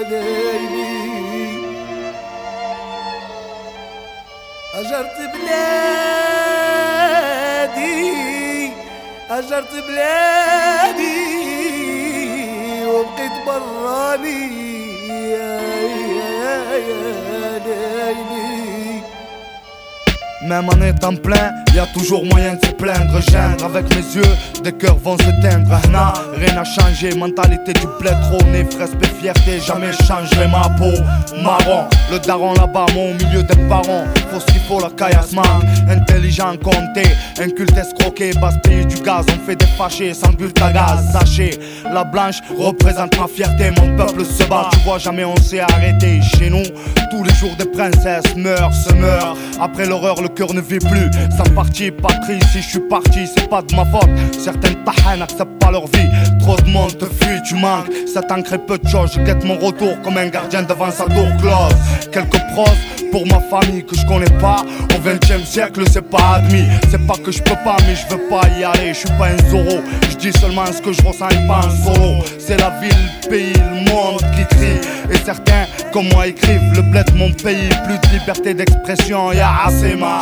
ليلي أجرت بلادي أجرت بلادي وبقيت براني يا ليلي. Même en étant plein, y'a toujours moyen de se plaindre. Geindre avec mes yeux, des cœurs vont s'éteindre. Rien n'a changé, mentalité du bled, trône, respect, fierté, jamais changerai ma peau. Marron, le daron là-bas, moi au milieu des parents. Faut ce qu'il faut, la caillasse manque. Intelligent, compté, inculte, escroqué, basse pays du gaz. On fait des fâchés sans but à gaz. Sachez, la blanche représente ma fierté. Mon peuple se bat, tu vois, jamais on s'est arrêté. Chez nous, tous les jours des princesses meurent, se meurent. Après l'horreur, le cœur ne vit plus. Sans parti, patrie, si je suis parti, c'est pas de ma faute. Certaines tahans n'acceptent pas leur vie. Trop de monde te fuit, tu manques. Ça t'ancre peu de choses, je guette mon retour comme un gardien devant sa tour close. Quelques proses pour ma famille que je connais pas. Au 20e siècle, c'est pas admis. C'est pas que je peux pas, mais je veux pas y aller. Je suis pas un Zorro, je dis seulement ce que je ressens et pas un solo. C'est la ville, le pays, le monde qui crie. Et certains, comme moi, écrivent le bled, mon pays. Plus de liberté d'expression, y'a assez marre.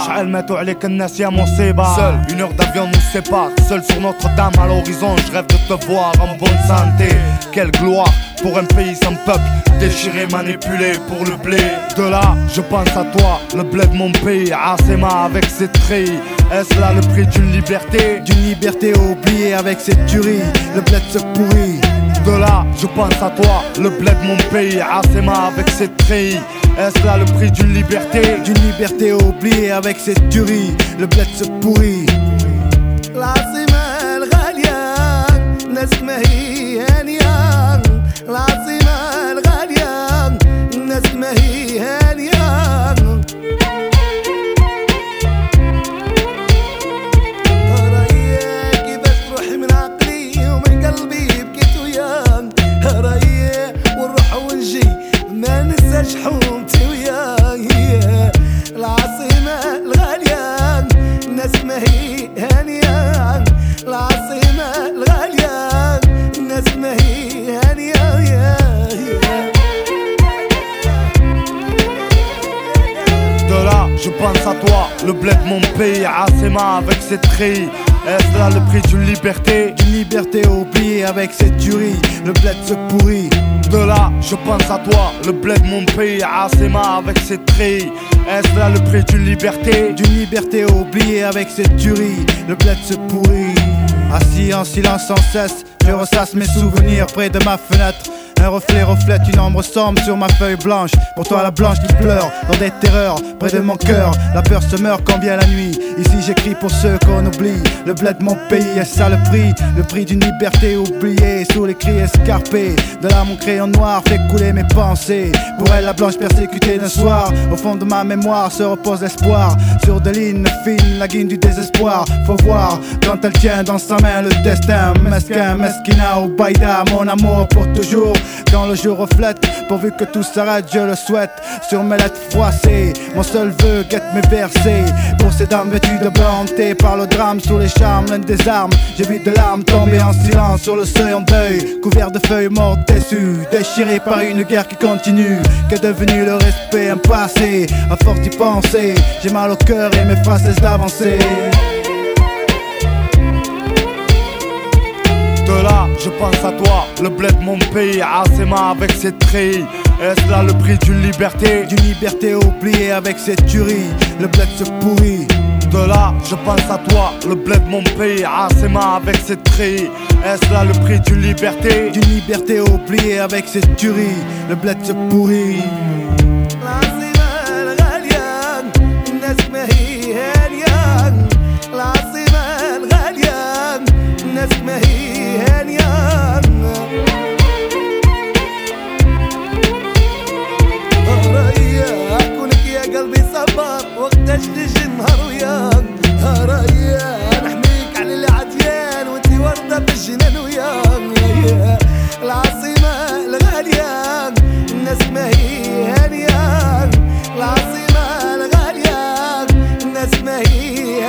Seul, une heure d'avion nous sépare. Seul sur Notre-Dame à l'horizon, je rêve de te voir en bonne santé. Quelle gloire pour un pays sans peuple, déchiré, manipulé pour le blé. De là, je pense à toi, le blé de mon pays, Asema avec ses treillis. Est-ce là le prix d'une liberté? D'une liberté oubliée avec cette tuerie, le bled se pourrit. De là, je pense à toi, le blé de mon pays, Asema avec ses treillis. Est-ce là le prix d'une liberté? D'une liberté oubliée avec cette tuerie, le bled se pourrit. العاصمة الغالية ناس ما هي هانية. العاصمة الغالية ناس ما هي هانية. هرايا كيفاش تروحي من عقلي ومن قلبي بكيت وياك. هرايا ونروح ونجي ما ننساش حومتي وياك. العاصمة الغالية ناس ما هي هانية. العاصمة الغالية الناس ما هي هانية. De là, je pense à toi, le blé de mon pays, Asema avec ses treillis. Est-ce là le prix d'une liberté? D'une liberté oubliée avec cette tuerie, le bled se pourrit. De là, je pense à toi, le blé de mon pays, Asema avec ses treillis. Est-ce là le prix d'une liberté? D'une liberté oubliée avec cette tuerie, le bled se pourrit. Assis en silence sans cesse, je ressasse mes souvenirs près de ma fenêtre. Un reflet reflète une ombre sombre sur ma feuille blanche. Pour toi la blanche qui pleure dans des terreurs près de mon cœur. La peur se meurt quand vient la nuit. Ici j'écris pour ceux qu'on oublie. Le bled de mon pays, est-ce ça le prix d'une liberté oubliée. Sous les cris escarpés de là mon crayon noir fait couler mes pensées. Pour elle la blanche persécutée d'un soir. Au fond de ma mémoire se repose l'espoir. Sur des lignes fines, la guine du désespoir. Faut voir quand elle tient dans sa main le destin. Mesquin, mesquina ou baïda, mon amour pour toujours. Quand le jour reflète, pourvu que tout s'arrête, je le souhaite. Sur mes lettres froissées, mon seul vœu guette mes versets. Pour ces dames vêtues de blanc, hantées par le drame sous les charmes, l'une des armes. J'ai vu de larmes tomber en silence sur le seuil en deuil. Couvert de feuilles mortes déçues, déchirées par une guerre qui continue. Qu'est devenu le respect, un passé, à force d'y penser. J'ai mal au cœur et mes phrases cessent d'avancer. De là, je pense à toi, le blé de mon pays, Asema avec ses treillis. Est-ce là le prix d'une liberté? D'une liberté oubliée avec cette tuerie, le bled se pourrit. De là, je pense à toi, le blé de mon pays, Asema avec ses treillis. Est-ce là le prix d'une liberté? D'une liberté oubliée avec cette tuerie, le bled se pourrit. العاصمة الغالية الناس ما هي هانية. العاصمة الغالية الناس ما هي هانية. هرايا كونك يا قلبي صبر وقتاش تجي النهار وياك. هرايا نحميك على العديان وانتي وردة بالجنان وياك. العاصمة الغالية الناس ما هي هانية. العاصمة الغالية الناس ما هي